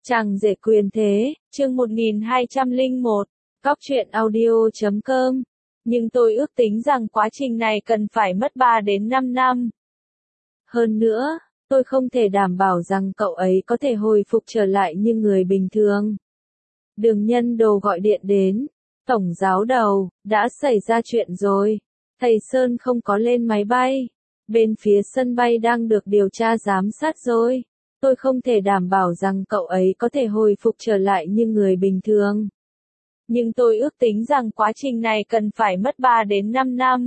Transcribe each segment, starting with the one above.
Chàng rể quyền thế, chương 1201, Góc truyện audio.com. Nhưng tôi ước tính rằng quá trình này cần phải mất 3 đến 5 năm. Hơn nữa, tôi không thể đảm bảo rằng cậu ấy có thể hồi phục trở lại như người bình thường. Đường Nhân Đồ gọi điện đến. Tổng giáo đầu, đã xảy ra chuyện rồi. Thầy Sơn không có lên máy bay. Bên phía sân bay đang được điều tra giám sát rồi. Tôi không thể đảm bảo rằng cậu ấy có thể hồi phục trở lại như người bình thường. Nhưng tôi ước tính rằng quá trình này cần phải mất 3 đến 5 năm.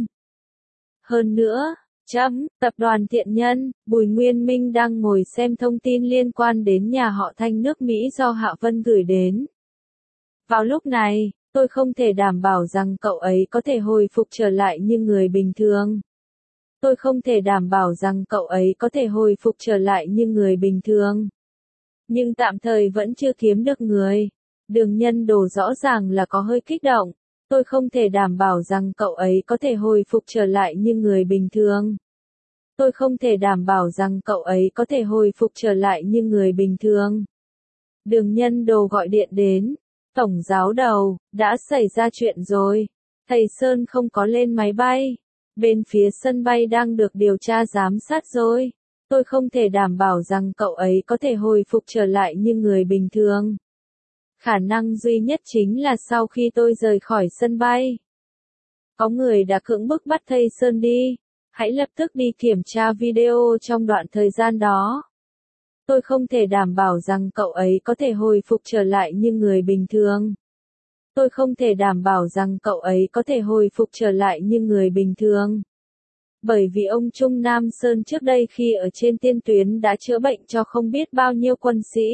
Hơn nữa, tập đoàn Thiện Nhân, Bùi Nguyên Minh đang ngồi xem thông tin liên quan đến nhà họ Thanh nước Mỹ do Hạ Vân gửi đến. Vào lúc này, tôi không thể đảm bảo rằng cậu ấy có thể hồi phục trở lại như người bình thường. Tôi không thể đảm bảo rằng cậu ấy có thể hồi phục trở lại như người bình thường. Nhưng tạm thời vẫn chưa kiếm được người. Đường Nhân Đồ rõ ràng là có hơi kích động. Tôi không thể đảm bảo rằng cậu ấy có thể hồi phục trở lại như người bình thường. Tôi không thể đảm bảo rằng cậu ấy có thể hồi phục trở lại như người bình thường. Đường Nhân Đồ gọi điện đến. Tổng giáo đầu, đã xảy ra chuyện rồi. Thầy Sơn không có lên máy bay. Bên phía sân bay đang được điều tra giám sát rồi. Tôi không thể đảm bảo rằng cậu ấy có thể hồi phục trở lại như người bình thường. Khả năng duy nhất chính là sau khi tôi rời khỏi sân bay. Có người đã cưỡng bức bắt thầy Sơn đi. Hãy lập tức đi kiểm tra video trong đoạn thời gian đó. Tôi không thể đảm bảo rằng cậu ấy có thể hồi phục trở lại như người bình thường. Tôi không thể đảm bảo rằng cậu ấy có thể hồi phục trở lại như người bình thường. Bởi vì ông Trung Nam Sơn trước đây khi ở trên tiên tuyến đã chữa bệnh cho không biết bao nhiêu quân sĩ.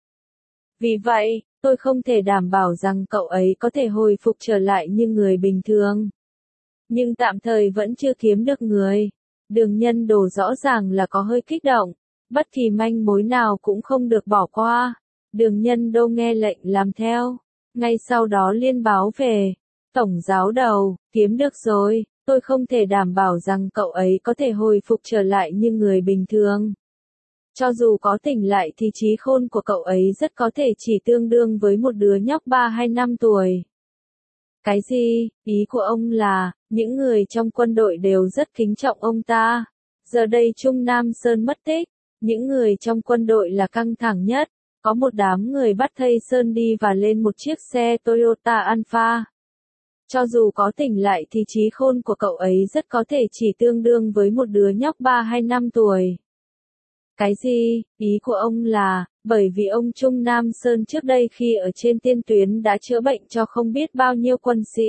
Vì vậy, tôi không thể đảm bảo rằng cậu ấy có thể hồi phục trở lại như người bình thường. Nhưng tạm thời vẫn chưa kiếm được người. Đường Nhân Đồ rõ ràng là có hơi kích động. Bất kỳ manh mối nào cũng không được bỏ qua. Đường Nhân Đô nghe lệnh làm theo. Ngay sau đó liên báo về. Tổng giáo đầu, kiếm được rồi. Tôi không thể đảm bảo rằng cậu ấy có thể hồi phục trở lại như người bình thường. Cho dù có tỉnh lại thì trí khôn của cậu ấy rất có thể chỉ tương đương với một đứa nhóc 3 hay 5 tuổi. Cái gì? Ý của ông là, những người trong quân đội đều rất kính trọng ông ta. Giờ đây Trung Nam Sơn mất tích. Những người trong quân đội là căng thẳng nhất. Có một đám người bắt thầy Sơn đi và lên một chiếc xe Toyota Alpha. Cho dù có tỉnh lại thì trí khôn của cậu ấy rất có thể chỉ tương đương với một đứa nhóc 3 hay 5 tuổi. Cái gì? Ý của ông là, bởi vì ông Trung Nam Sơn trước đây khi ở trên tiên tuyến đã chữa bệnh cho không biết bao nhiêu quân sĩ.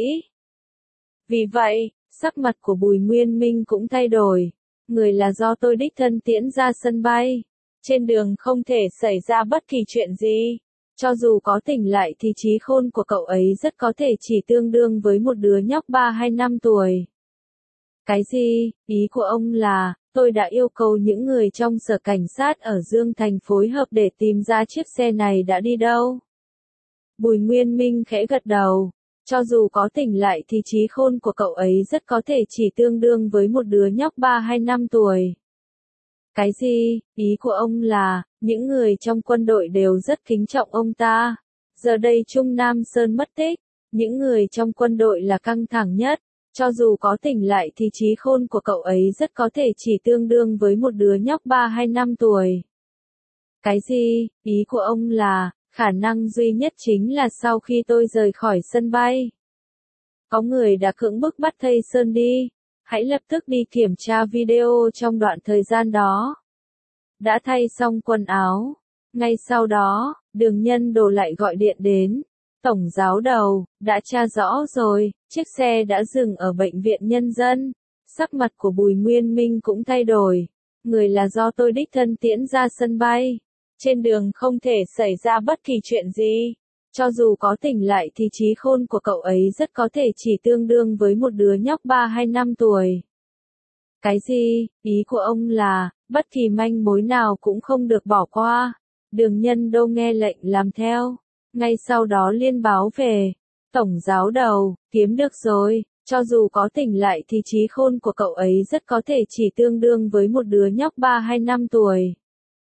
Vì vậy, sắc mặt của Bùi Nguyên Minh cũng thay đổi. Người là do tôi đích thân tiễn ra sân bay. Trên đường không thể xảy ra bất kỳ chuyện gì. Cho dù có tỉnh lại thì trí khôn của cậu ấy rất có thể chỉ tương đương với một đứa nhóc 3 hay 5 tuổi. Cái gì? Ý của ông là, tôi đã yêu cầu những người trong sở cảnh sát ở Dương Thành phối hợp để tìm ra chiếc xe này đã đi đâu? Bùi Nguyên Minh khẽ gật đầu. Cho dù có tỉnh lại thì trí khôn của cậu ấy rất có thể chỉ tương đương với một đứa nhóc 3 hay 5 tuổi. Cái gì? Ý của ông là, những người trong quân đội đều rất kính trọng ông ta. Giờ đây Trung Nam Sơn mất tích. Những người trong quân đội là căng thẳng nhất. Cho dù có tỉnh lại thì trí khôn của cậu ấy rất có thể chỉ tương đương với một đứa nhóc 3 hay 5 tuổi. Cái gì? Ý của ông là, khả năng duy nhất chính là sau khi tôi rời khỏi sân bay. Có người đã cưỡng bức bắt thầy Sơn đi. Hãy lập tức đi kiểm tra video trong đoạn thời gian đó. Đã thay xong quần áo. Ngay sau đó, Đường Nhân Đồ lại gọi điện đến. Tổng giáo đầu, đã tra rõ rồi, chiếc xe đã dừng ở bệnh viện nhân dân. Sắc mặt của Bùi Nguyên Minh cũng thay đổi. Người là do tôi đích thân tiễn ra sân bay. Trên đường không thể xảy ra bất kỳ chuyện gì. Cho dù có tỉnh lại thì trí khôn của cậu ấy rất có thể chỉ tương đương với một đứa nhóc 3 hay 5 tuổi. Cái gì? Ý của ông là, bất kỳ manh mối nào cũng không được bỏ qua. Đường Nhân Đô nghe lệnh làm theo. Ngay sau đó liên báo về. Tổng giáo đầu, kiếm được rồi. Cho dù có tỉnh lại thì trí khôn của cậu ấy rất có thể chỉ tương đương với một đứa nhóc 3 hay 5 tuổi.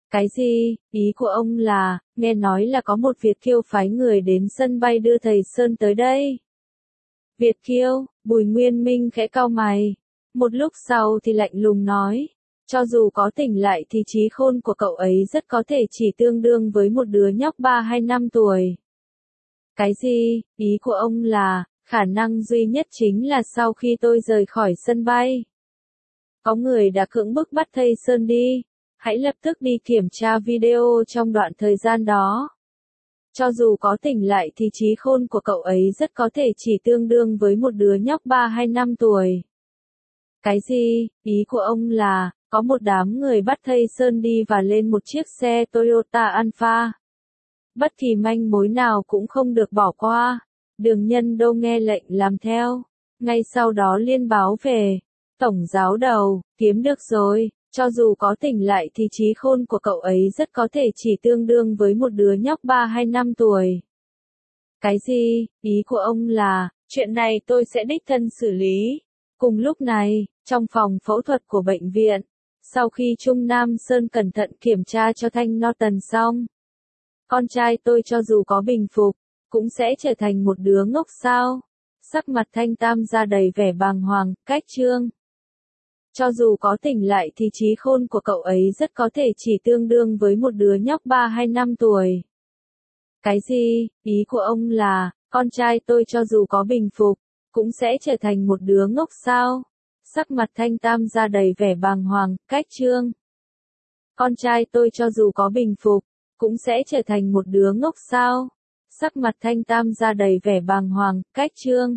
Cái gì? Ý của ông là, nghe nói là có một Việt kiêu phái người đến sân bay đưa thầy Sơn tới đây. Việt kiêu, Bùi Nguyên Minh khẽ cau mày. Một lúc sau thì lạnh lùng nói, cho dù có tỉnh lại thì trí khôn của cậu ấy rất có thể chỉ tương đương với một đứa nhóc 3 hay 5 tuổi. Cái gì? Ý của ông là, khả năng duy nhất chính là sau khi tôi rời khỏi sân bay, có người đã cưỡng bức bắt thầy Sơn đi. Hãy lập tức đi kiểm tra video trong đoạn thời gian đó. Cho dù có tỉnh lại thì trí khôn của cậu ấy rất có thể chỉ tương đương với một đứa nhóc 3 hay 5 tuổi. Cái gì? Ý của ông là, có một đám người bắt thầy Sơn đi và lên một chiếc xe Toyota Alphard. Bất kỳ manh mối nào cũng không được bỏ qua. Đường Nhân Đô nghe lệnh làm theo. Ngay sau đó liên báo về. Tổng giáo đầu, kiếm được rồi. Cho dù có tỉnh lại thì trí khôn của cậu ấy rất có thể chỉ tương đương với một đứa nhóc 3 hay 5 tuổi. Cái gì? Ý của ông là, chuyện này tôi sẽ đích thân xử lý. Cùng lúc này, trong phòng phẫu thuật của bệnh viện, sau khi Trung Nam Sơn cẩn thận kiểm tra cho Thanh Norton xong, con trai tôi cho dù có bình phục, cũng sẽ trở thành một đứa ngốc sao? Sắc mặt Thanh Tam ra đầy vẻ bàng hoàng, cách trương. Cho dù có tỉnh lại thì trí khôn của cậu ấy rất có thể chỉ tương đương với một đứa nhóc 3 hay 5 tuổi. Cái gì? Ý của ông là, con trai tôi cho dù có bình phục, cũng sẽ trở thành một đứa ngốc sao? Sắc mặt Thanh Tam ra đầy vẻ bàng hoàng, cách trương. Con trai tôi cho dù có bình phục, cũng sẽ trở thành một đứa ngốc sao? Sắc mặt Thanh Tam ra đầy vẻ bàng hoàng, cách trương.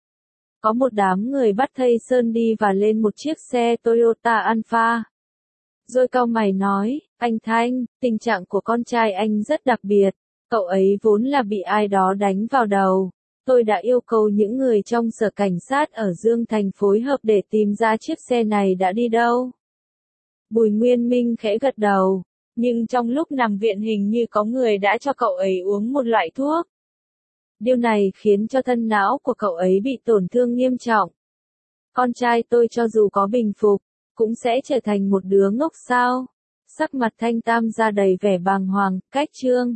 Có một đám người bắt thầy Sơn đi và lên một chiếc xe Toyota Alphard. Rồi cau mày nói, anh Thanh, tình trạng của con trai anh rất đặc biệt. Cậu ấy vốn là bị ai đó đánh vào đầu. Tôi đã yêu cầu những người trong sở cảnh sát ở Dương Thành phối hợp để tìm ra chiếc xe này đã đi đâu. Bùi Nguyên Minh khẽ gật đầu. Nhưng trong lúc nằm viện hình như có người đã cho cậu ấy uống một loại thuốc. Điều này khiến cho thân não của cậu ấy bị tổn thương nghiêm trọng. Con trai tôi cho dù có bình phục, cũng sẽ trở thành một đứa ngốc sao? Sắc mặt Thanh Tam ra đầy vẻ bàng hoàng, cách trương.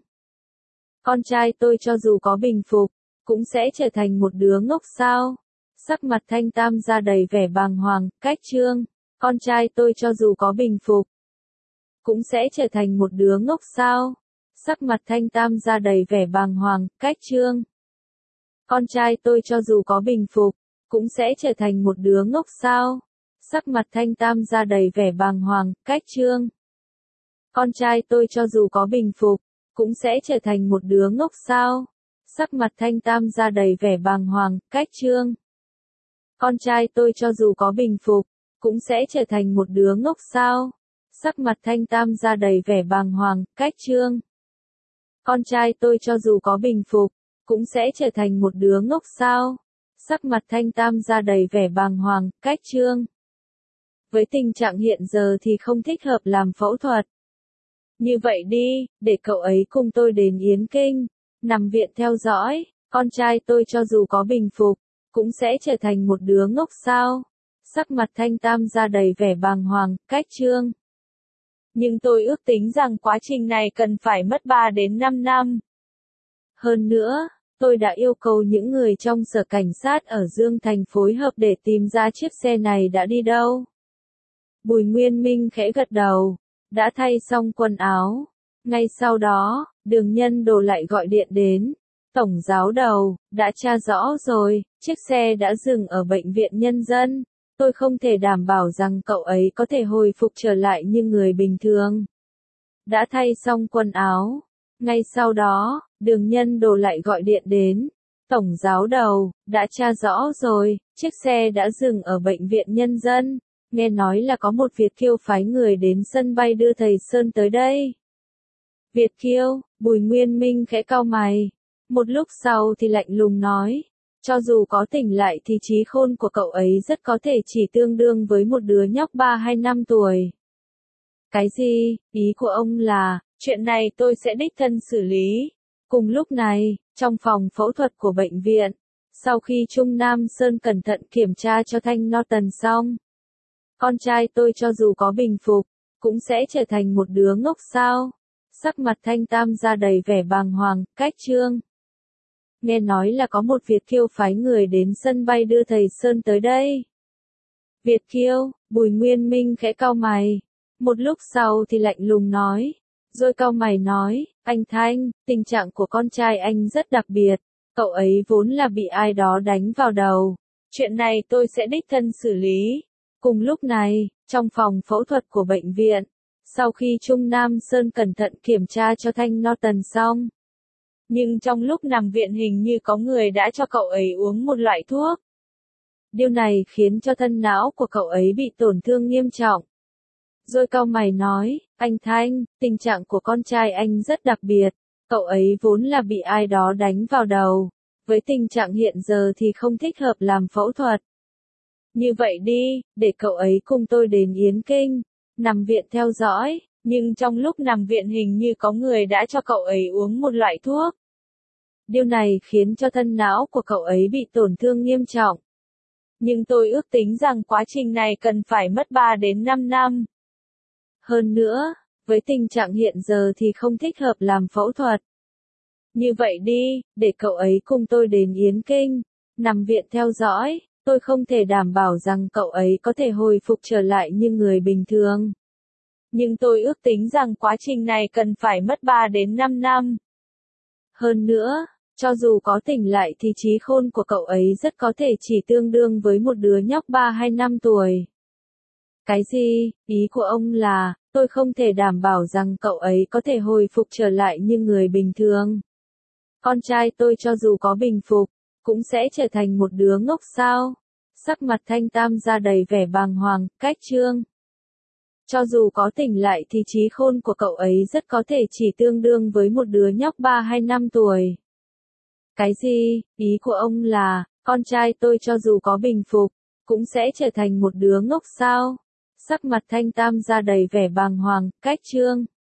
Con trai tôi cho dù có bình phục, cũng sẽ trở thành một đứa ngốc sao? Sắc mặt Thanh Tam ra đầy vẻ bàng hoàng, cách trương. Con trai tôi cho dù có bình phục, cũng sẽ trở thành một đứa ngốc sao? Sắc mặt Thanh Tam ra đầy vẻ bàng hoàng, cách trương. Con trai tôi cho dù có bình phục, cũng sẽ trở thành một đứa ngốc sao? Sắc mặt Thanh Tam ra đầy vẻ bàng hoàng, cách trương. Con trai tôi cho dù có bình phục, cũng sẽ trở thành một đứa ngốc sao? Sắc mặt Thanh Tam ra đầy vẻ bàng hoàng, cách trương. Con trai tôi cho dù có bình phục, cũng sẽ trở thành một đứa ngốc sao? Sắc mặt Thanh Tam ra đầy vẻ bàng hoàng, cách trương. Con trai tôi cho dù có bình phục, cũng sẽ trở thành một đứa ngốc sao? Sắc mặt Thanh Tam ra đầy vẻ bàng hoàng, cách trương. Với tình trạng hiện giờ thì không thích hợp làm phẫu thuật. Như vậy đi, để cậu ấy cùng tôi đến Yến Kinh, nằm viện theo dõi. Con trai tôi cho dù có bình phục, cũng sẽ trở thành một đứa ngốc sao? Sắc mặt Thanh Tam ra đầy vẻ bàng hoàng, cách trương. Nhưng tôi ước tính rằng quá trình này cần phải mất 3 đến 5 năm. Hơn nữa, tôi đã yêu cầu những người trong sở cảnh sát ở Dương Thành phối hợp để tìm ra chiếc xe này đã đi đâu. Bùi Nguyên Minh khẽ gật đầu, đã thay xong quần áo. Ngay sau đó, Đường Nhân Đô lại gọi điện đến. Tổng giáo đầu, đã tra rõ rồi, chiếc xe đã dừng ở bệnh viện nhân dân. Tôi không thể đảm bảo rằng cậu ấy có thể hồi phục trở lại như người bình thường. Đã thay xong quần áo. Ngay sau đó, Đường Nhân Đô lại gọi điện đến. Tổng giáo đầu, đã tra rõ rồi, chiếc xe đã dừng ở bệnh viện nhân dân. Nghe nói là có một Việt kiêu phái người đến sân bay đưa thầy Sơn tới đây. Việt kiêu, Bùi Nguyên Minh khẽ cau mày. Một lúc sau thì lạnh lùng nói. Cho dù có tỉnh lại thì trí khôn của cậu ấy rất có thể chỉ tương đương với một đứa nhóc 3 hay 5 tuổi. Cái gì? Ý của ông là, chuyện này tôi sẽ đích thân xử lý. Cùng lúc này, trong phòng phẫu thuật của bệnh viện, sau khi Trung Nam Sơn cẩn thận kiểm tra cho Thanh Norton xong, con trai tôi cho dù có bình phục, cũng sẽ trở thành một đứa ngốc sao? Sắc mặt Thanh Tam ra đầy vẻ bàng hoàng, cách Trương. Nghe nói là có một Việt kiêu phái người đến sân bay đưa thầy Sơn tới đây. Việt kiêu, Bùi Nguyên Minh khẽ cau mày. Một lúc sau thì lạnh lùng nói. Rồi cau mày nói, anh Thanh, tình trạng của con trai anh rất đặc biệt. Cậu ấy vốn là bị ai đó đánh vào đầu. Chuyện này tôi sẽ đích thân xử lý. Cùng lúc này, trong phòng phẫu thuật của bệnh viện, sau khi Trung Nam Sơn cẩn thận kiểm tra cho Thanh Norton xong. Nhưng trong lúc nằm viện hình như có người đã cho cậu ấy uống một loại thuốc. Điều này khiến cho thân não của cậu ấy bị tổn thương nghiêm trọng. Rồi cau mày nói, anh Thanh, tình trạng của con trai anh rất đặc biệt. Cậu ấy vốn là bị ai đó đánh vào đầu. Với tình trạng hiện giờ thì không thích hợp làm phẫu thuật. Như vậy đi, để cậu ấy cùng tôi đến Yến Kinh, nằm viện theo dõi, nhưng trong lúc nằm viện hình như có người đã cho cậu ấy uống một loại thuốc. Điều này khiến cho thân não của cậu ấy bị tổn thương nghiêm trọng. Nhưng tôi ước tính rằng quá trình này cần phải mất 3 đến 5 năm. Hơn nữa, với tình trạng hiện giờ thì không thích hợp làm phẫu thuật. Như vậy đi, để cậu ấy cùng tôi đến Yến Kinh, nằm viện theo dõi, tôi không thể đảm bảo rằng cậu ấy có thể hồi phục trở lại như người bình thường. Nhưng tôi ước tính rằng quá trình này cần phải mất 3 đến 5 năm. Hơn nữa, cho dù có tỉnh lại thì trí khôn của cậu ấy rất có thể chỉ tương đương với một đứa nhóc 3 hay 5 tuổi. Cái gì? Ý của ông là, tôi không thể đảm bảo rằng cậu ấy có thể hồi phục trở lại như người bình thường. Con trai tôi cho dù có bình phục, cũng sẽ trở thành một đứa ngốc sao? Sắc mặt Thanh Tam ra đầy vẻ bàng hoàng, cách Trương. Cho dù có tỉnh lại thì trí khôn của cậu ấy rất có thể chỉ tương đương với một đứa nhóc 3 hay 5 tuổi. Cái gì? Ý của ông là, con trai tôi cho dù có bình phục, cũng sẽ trở thành một đứa ngốc sao? Sắc mặt Thanh Tam ra đầy vẻ bàng hoàng, cách Trương.